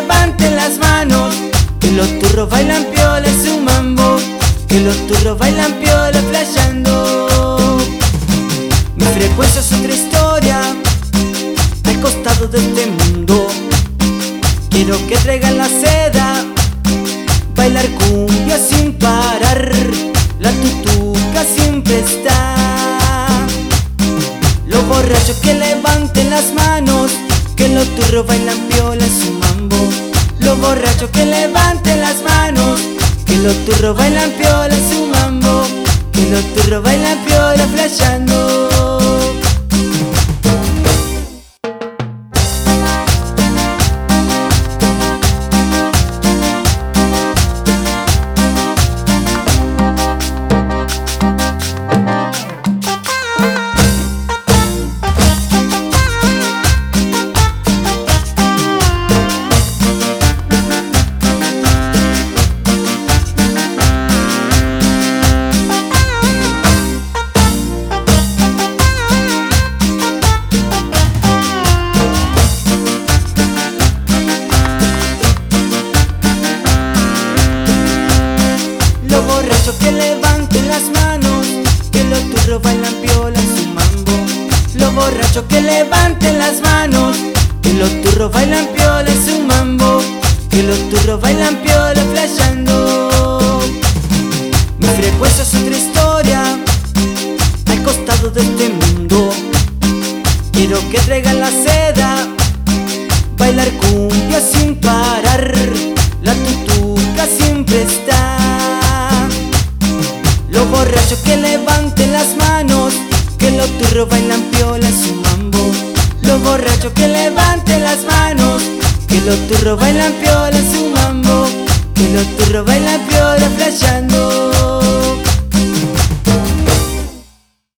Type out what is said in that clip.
levanten las manos, que los turros bailan piola en su mambo, que los turros bailan piola flasheando. Mi frecuencia es otra historia, al costado de este mundo. Quiero que traigan la seda, bailar cumbia sin parar, la tutuca siempre está. Los borrachos que levanten las manos, que los turros bailan piola en su mambo. Los borrachos que levanten las manos, que los turros bailan piola en su mambo, que los turros bailan piola flasheando. Los borrachos que levanten las manos, que los turros bailan piola en su mambo. Los borrachos que levanten las manos, que los turros bailan piola en su mambo, que los turros bailan piola flasheando. Mi frecuencia es otra historia, al costado de este mundo. Quiero que traigan la seda, bailar cumbia sin parar, la tutuca siempre está. Los borrachos que levanten las manos, que los turros bailan piola en su mambo. Los borrachos que levanten las manos, que los turros bailan piola en su mambo, que los turros bailan piola flasheando.